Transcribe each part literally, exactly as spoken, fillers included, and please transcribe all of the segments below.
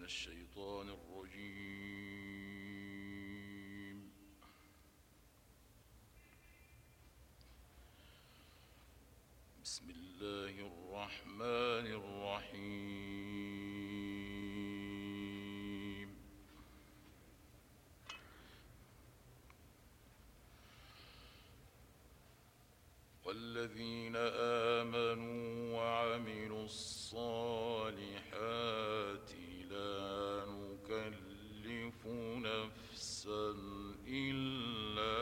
الشيطان الرجيم. بسم الله الرحمن الرحيم. والذين آمنوا وعملوا الصالحات لا نكلف نفسا إلا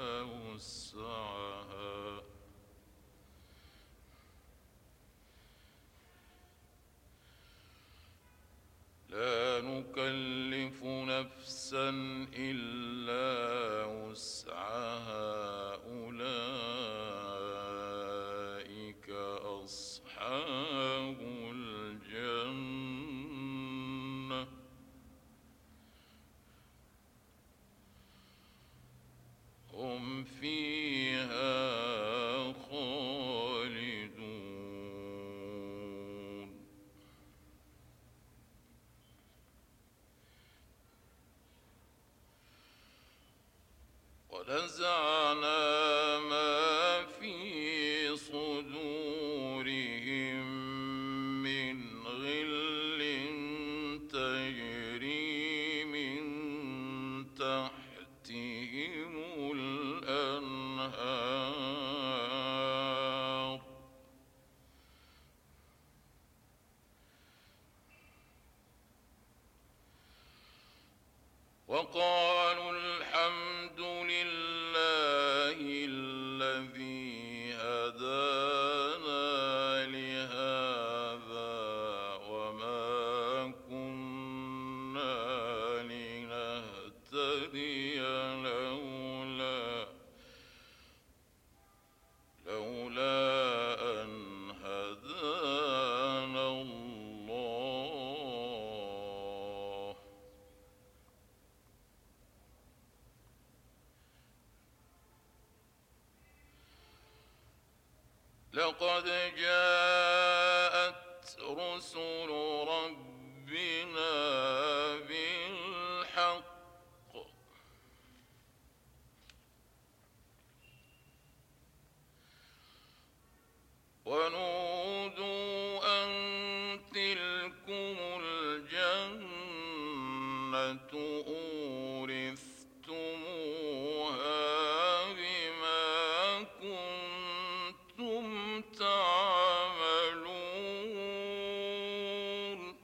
وسعها لا نكلف نفسا إلا وسعها أولئك أصحاب الجنة هم فيها خالدون. ونزعنا ما في صدورهم من غل تجري من تحتهم الأنهار وقالوا الحمد لله الذي هدانا لهذا وما كنا لنهتدي لولا لولا أن هدانا الله. لقد جاءت رسل ربنا بالحق ونودوا أن تلكم الجنة أورثتموها بما كنتم تعملون.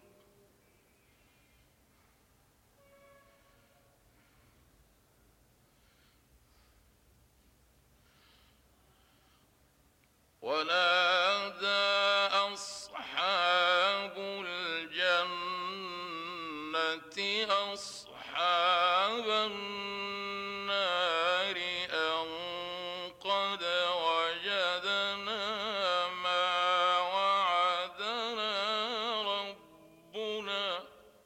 ونادى أصحاب الجنة أصحاب النار أن قد وجدنا ما وعدنا ربنا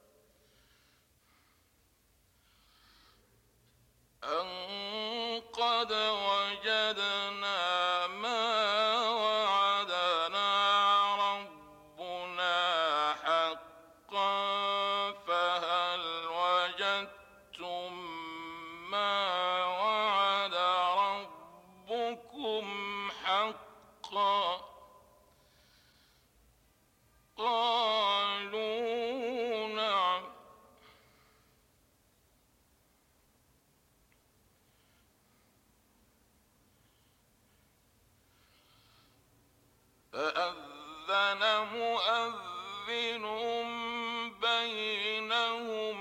أن قد وجدنا ما وعدنا ربنا حقا فهل وجدتم ما وعد ربكم حقا قالوا نعم فأذن مؤذن بينهم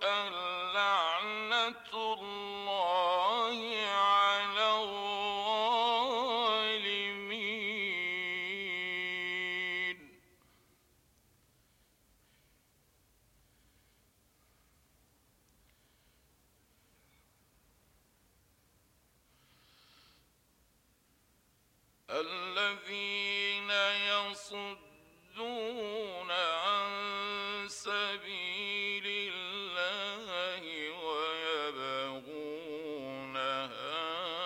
اللعنة الله على الظالمين. الذين يصدون عن سبيل الله ويبغونها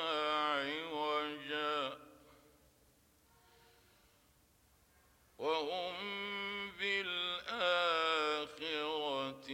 عوجا وهم بالآخرة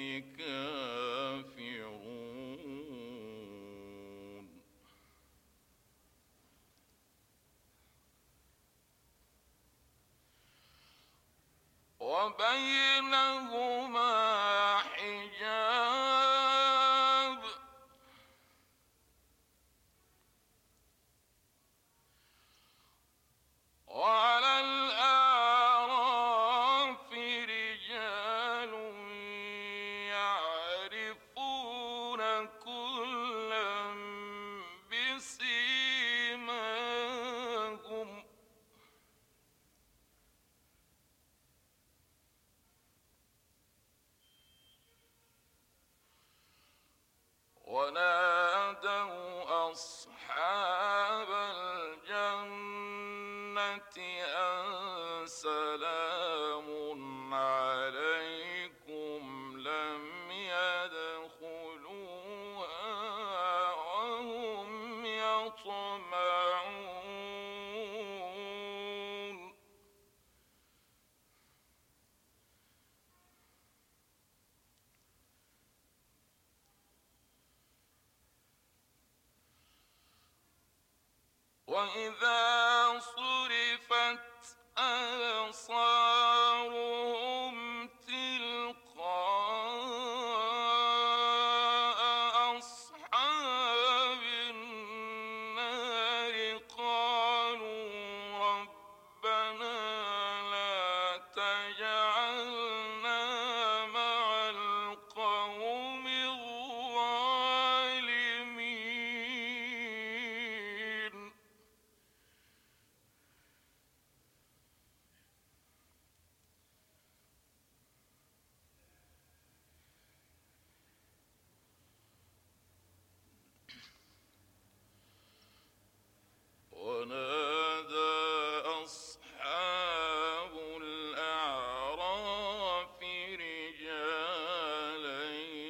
وإذا صرفت أبصارهم تلقاء أصحاب النار قالوا ربنا لا تجعلنا مع القوم الظالمين. ونادى أصحاب الأعراف رجالا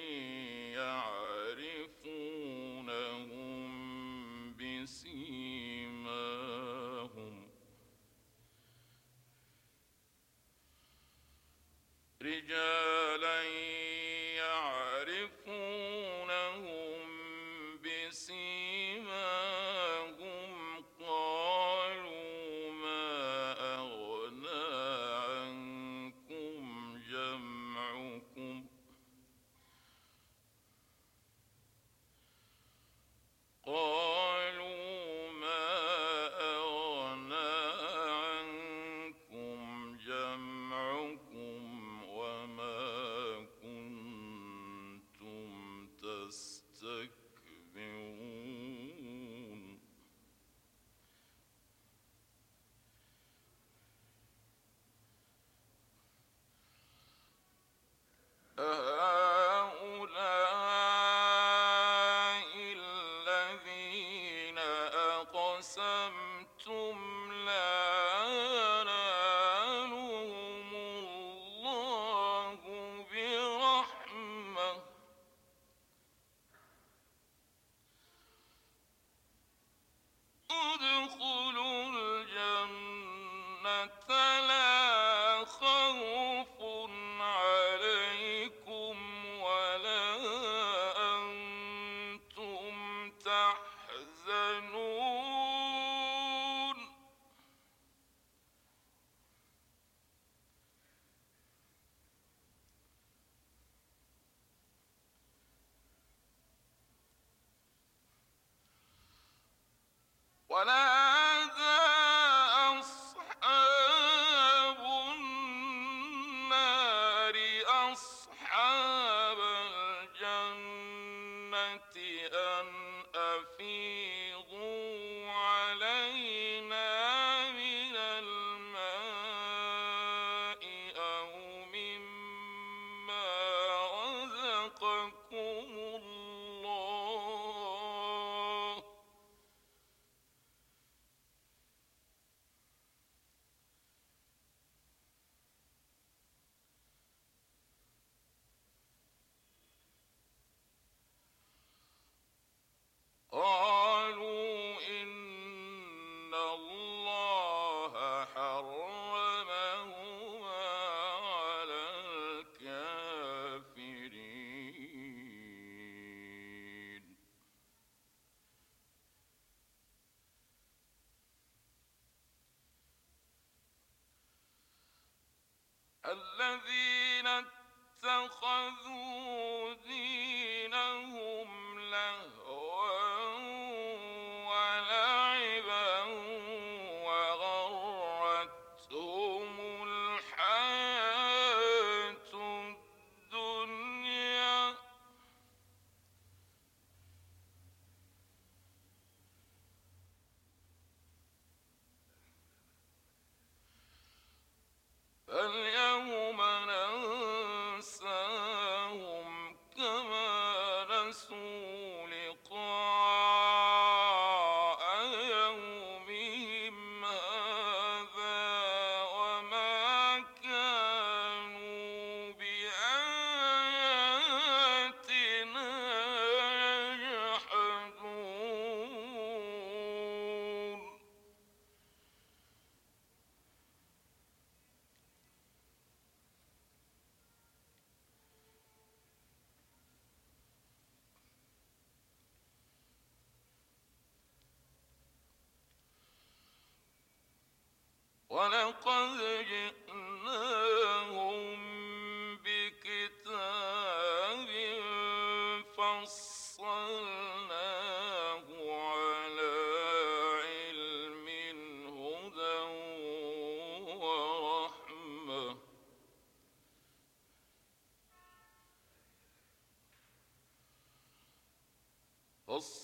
يعرفونهم بسيماهم رجالا يعرفونهم بسيماهم قالوا ما أغنى عنكم جمعكم قالوا ما أغنى عنكم جمعكم وما كنتم تستكبرون. أهؤلاء الذين أقسمتم لا ينالهم الله برحمة ادخلوا الجنة لا خوف عليكم ولا أنتم تحزنون. ونادى أصحاب النار أصحاب الجنة أن أفيضوا علينا من الماء أو مما رزقكم الله قالوا إن الله حرمهما على الكافرين. الذين اتخذوا دينهم لهوا ولعبا وغرتهم الحياة الدنيا فاليوم ننساهم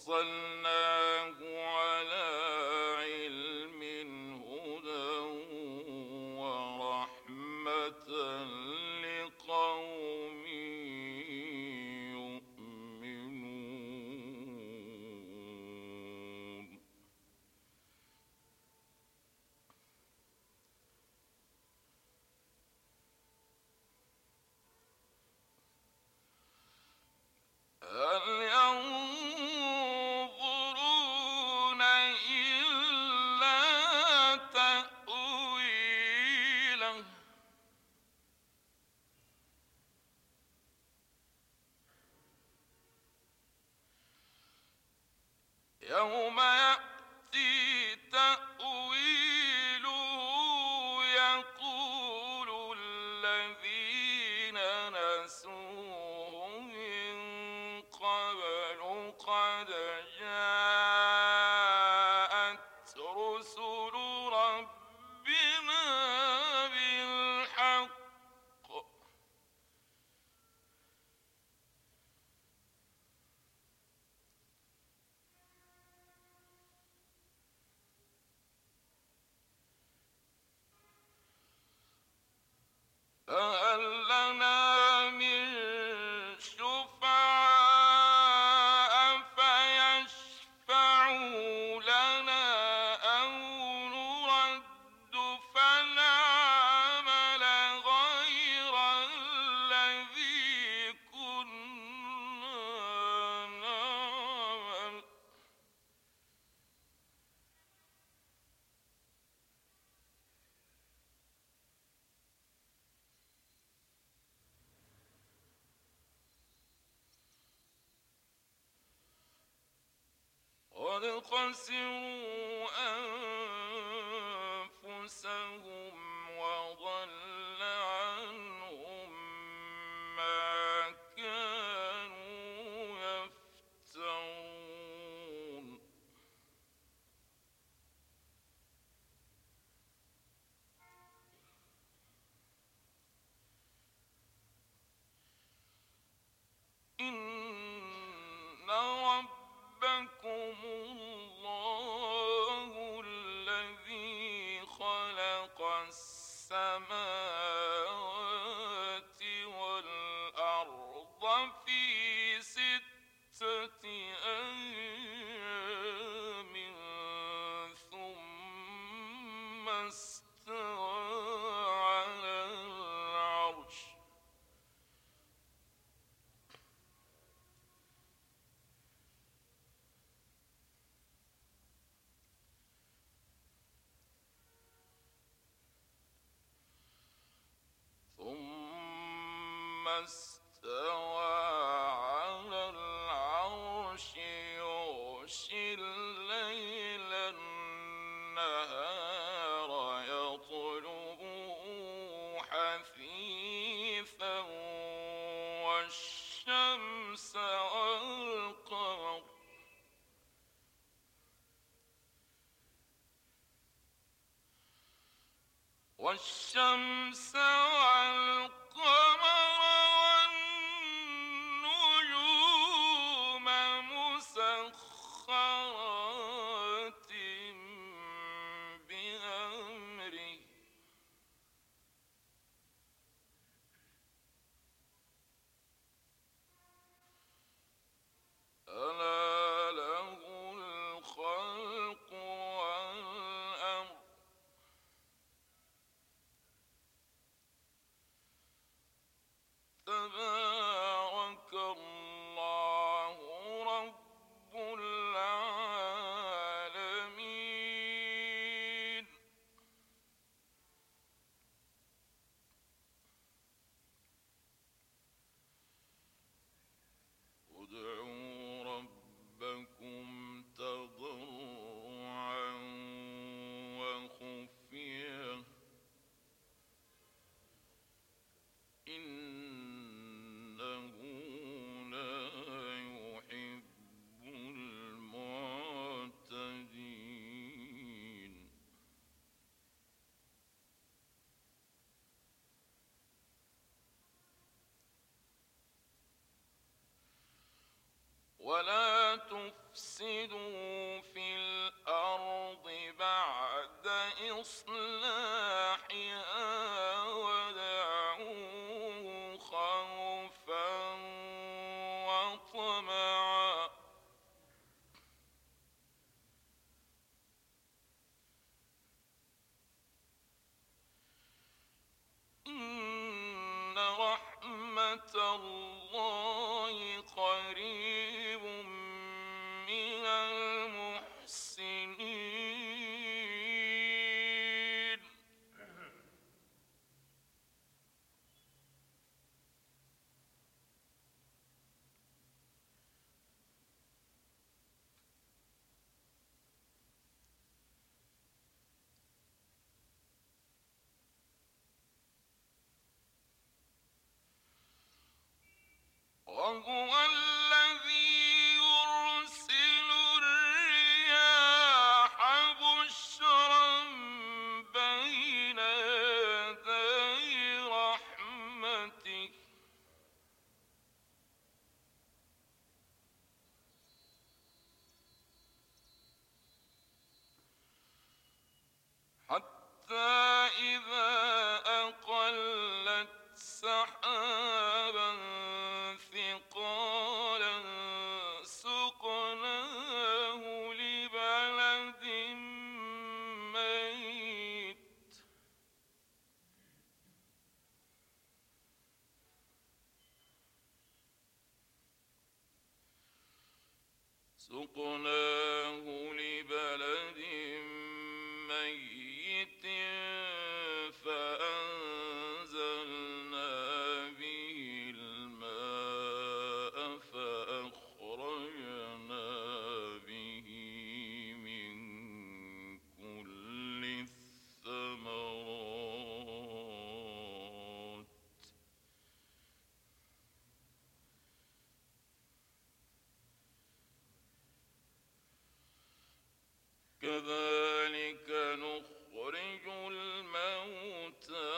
فصلناه على علم هدى ورحمة لقوم يؤمنون. هل ينظرون إلا تأويله يوم يأتي تأويله يقول الذين نسوه من قبل قد جاءت رسل ربنا بالحق فهل لنا من شفعاء فيشفعوا لنا أو نرد فنعمل غير الذي كنا نعمل قد خسروا أنفسهم وضل عنهم ما كانوا يفترون. إن ربكم الله الذي خلق السماوات والأرض في ستة أيام ثم استوى على العرش ثم استوى على العرش يغشي الليل النهار يطلبه حثيثا والشمس والقمر والشمس والقمر والنجوم مسخرات بأمره ألا له الخلق والأمر تبارك الله رب العالمين. ادعوا ربكم تضرعا وخفية إنه لا يحب المعتدين. ولا تفسدوا رحمة الله قريب من المحسنين. وهو الذي يرسل الرياح بشرا بين يدي رحمته حتى إذا أقلت سحابا ثقالا سقناه لبلد ميت سقناه لبلد ميت فأنزلنا به الماء فأخرجنا به من كل الثمرات كذلك نخرج الموتى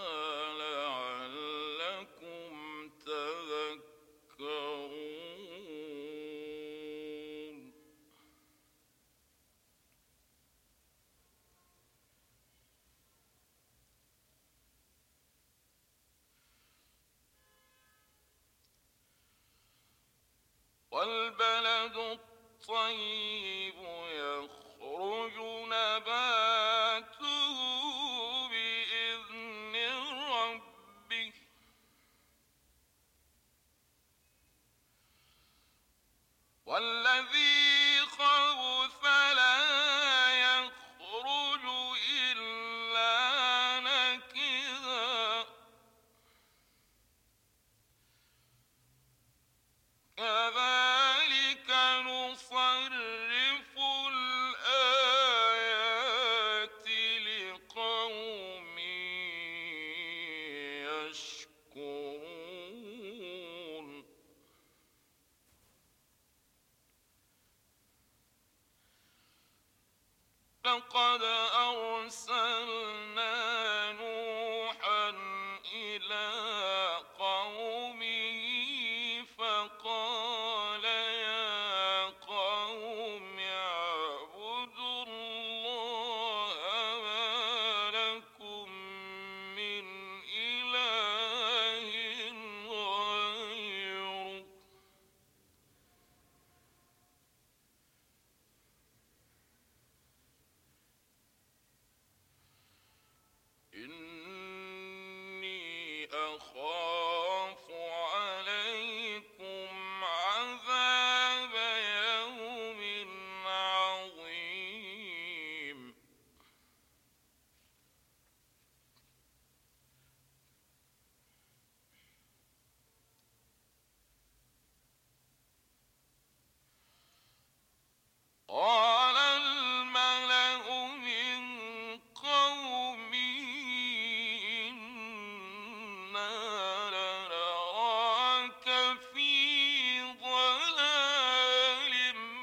لعلكم تذكرون. والبلد الطيب يخرج نباته بإذن ربه والذي خبث لا يخرج إلا نكدا كذلك نصرف الآيات لقوم يشكرون. لقد أرسلنا نوحا إلى قومه فقال يا قوم اعبدوا الله ما لكم من إله غيره إني أخاف عليكم عذاب يوم عظيم. قال الملأ من قومه إنا لنراك في ضلال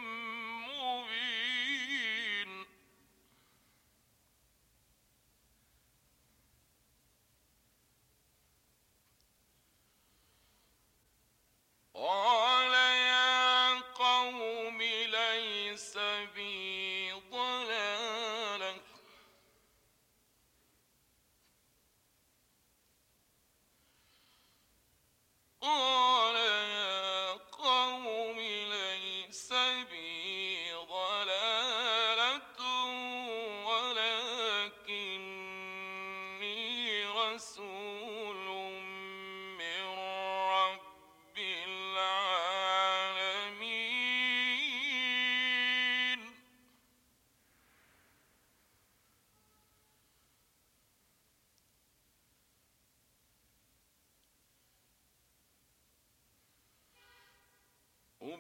مبين. قال يا قوم ليس بي ضلالة قال يا قوم ليس بي ضلالة ولكني رسول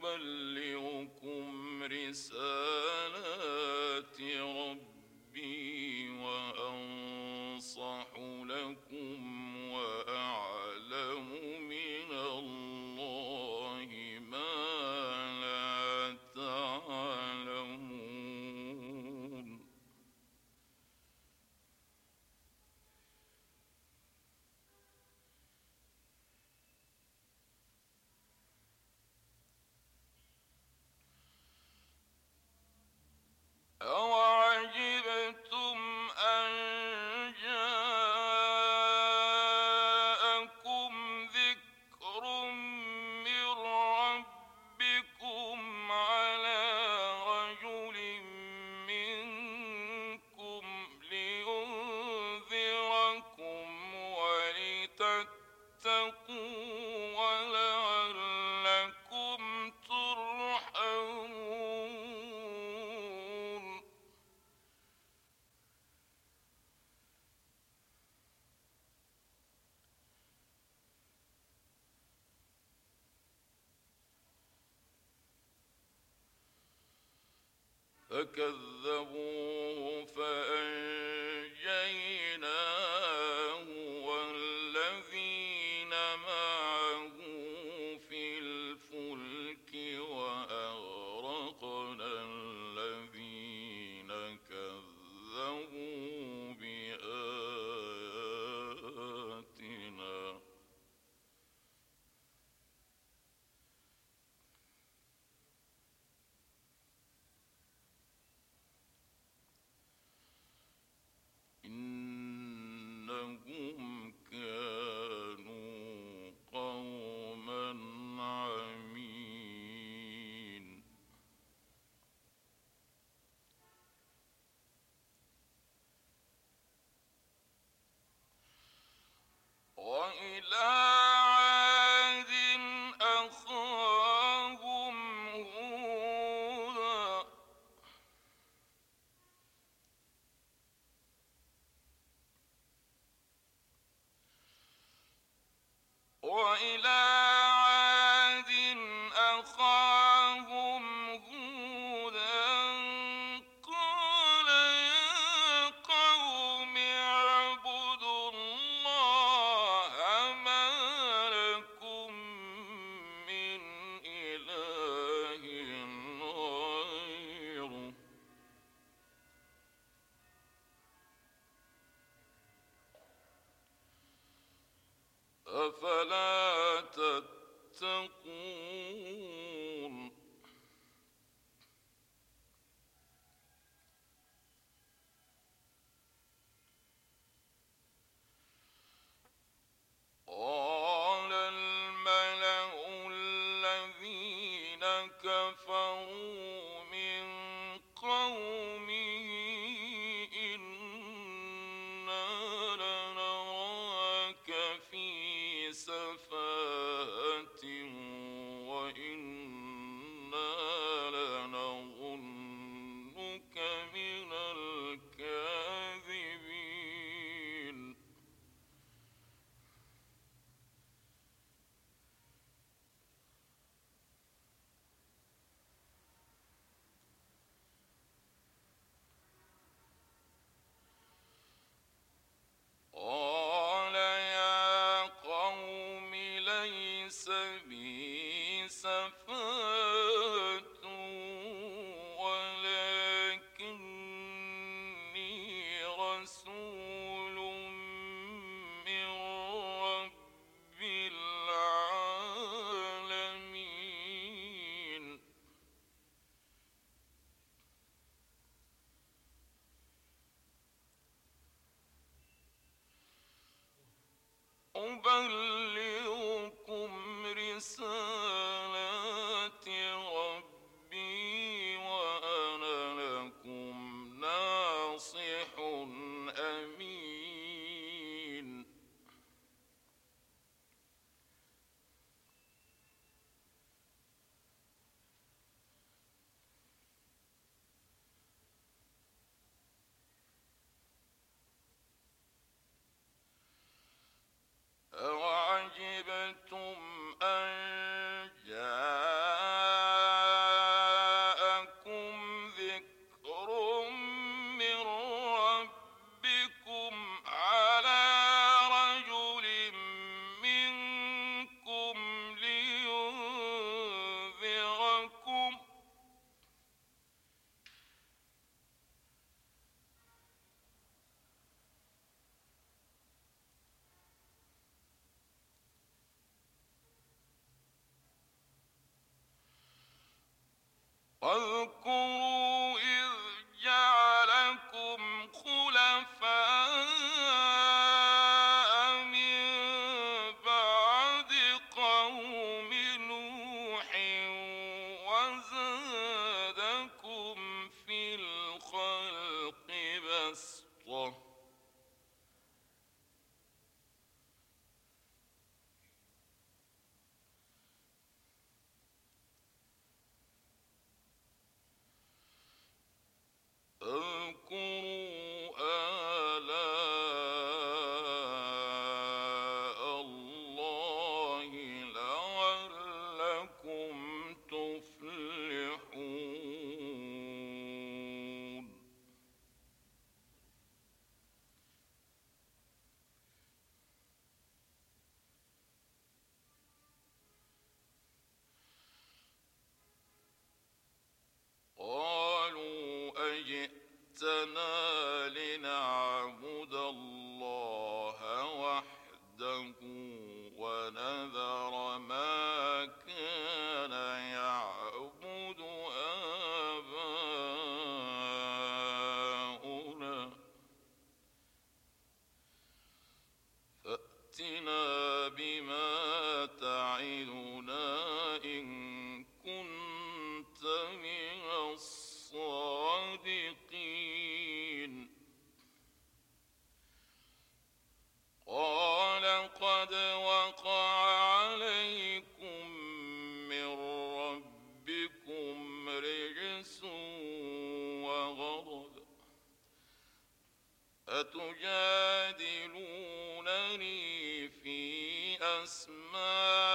أبلغكم رسالات ربي وأنصح لكم وأعلم من الله ما لا تعلمون. أَوَعَجِبْتُمْ أَن جَاءَكُمْ ذِكْرٌ مِّن رَّبِّكُمْ عَلَىٰ رَجُلٍ مِّنكُمْ لِيُنذِرَكُمْ وَلِتَتَّقُوا وَلَعَلَّكُمْ تُرْحَمُونَ. فكذبوه فأنجيناه والذين معه في الفلك وأغرقنا الذين كذبوا بآياتنا. إنهم كانوا قوما عمين. وإلى عاد أخاهم هودا. وإلى عاد أخاهم هودا قال يا قوم اعبدوا الله ما لكم من إله غيره أفلا تتقون. قال الملأ الذين كفروا من قومه إنا لنراك في سفاهة وإنا لنظنك من الكاذبين. قال يا قوم ليس بي سفاهة ولكني رسول من رب العالمين. أبلغكم رسالات ربي وأنا لكم ناصح أمين. أوعجبتم واذكروا إذ جعلكم خلفاء من بعد قوم نوح وزادكم في الخلق بسطة اذكروا آلاء الله لعلكم تفلحون قالوا أجئتنا لنعبد الله وحده ونذر ما كان يعبد آباؤنا فأتنا بما تعدنا إن كنت من الصادقين قال قد وقع عليكم من ربكم رجس وغضب أتجادلونني في أسماء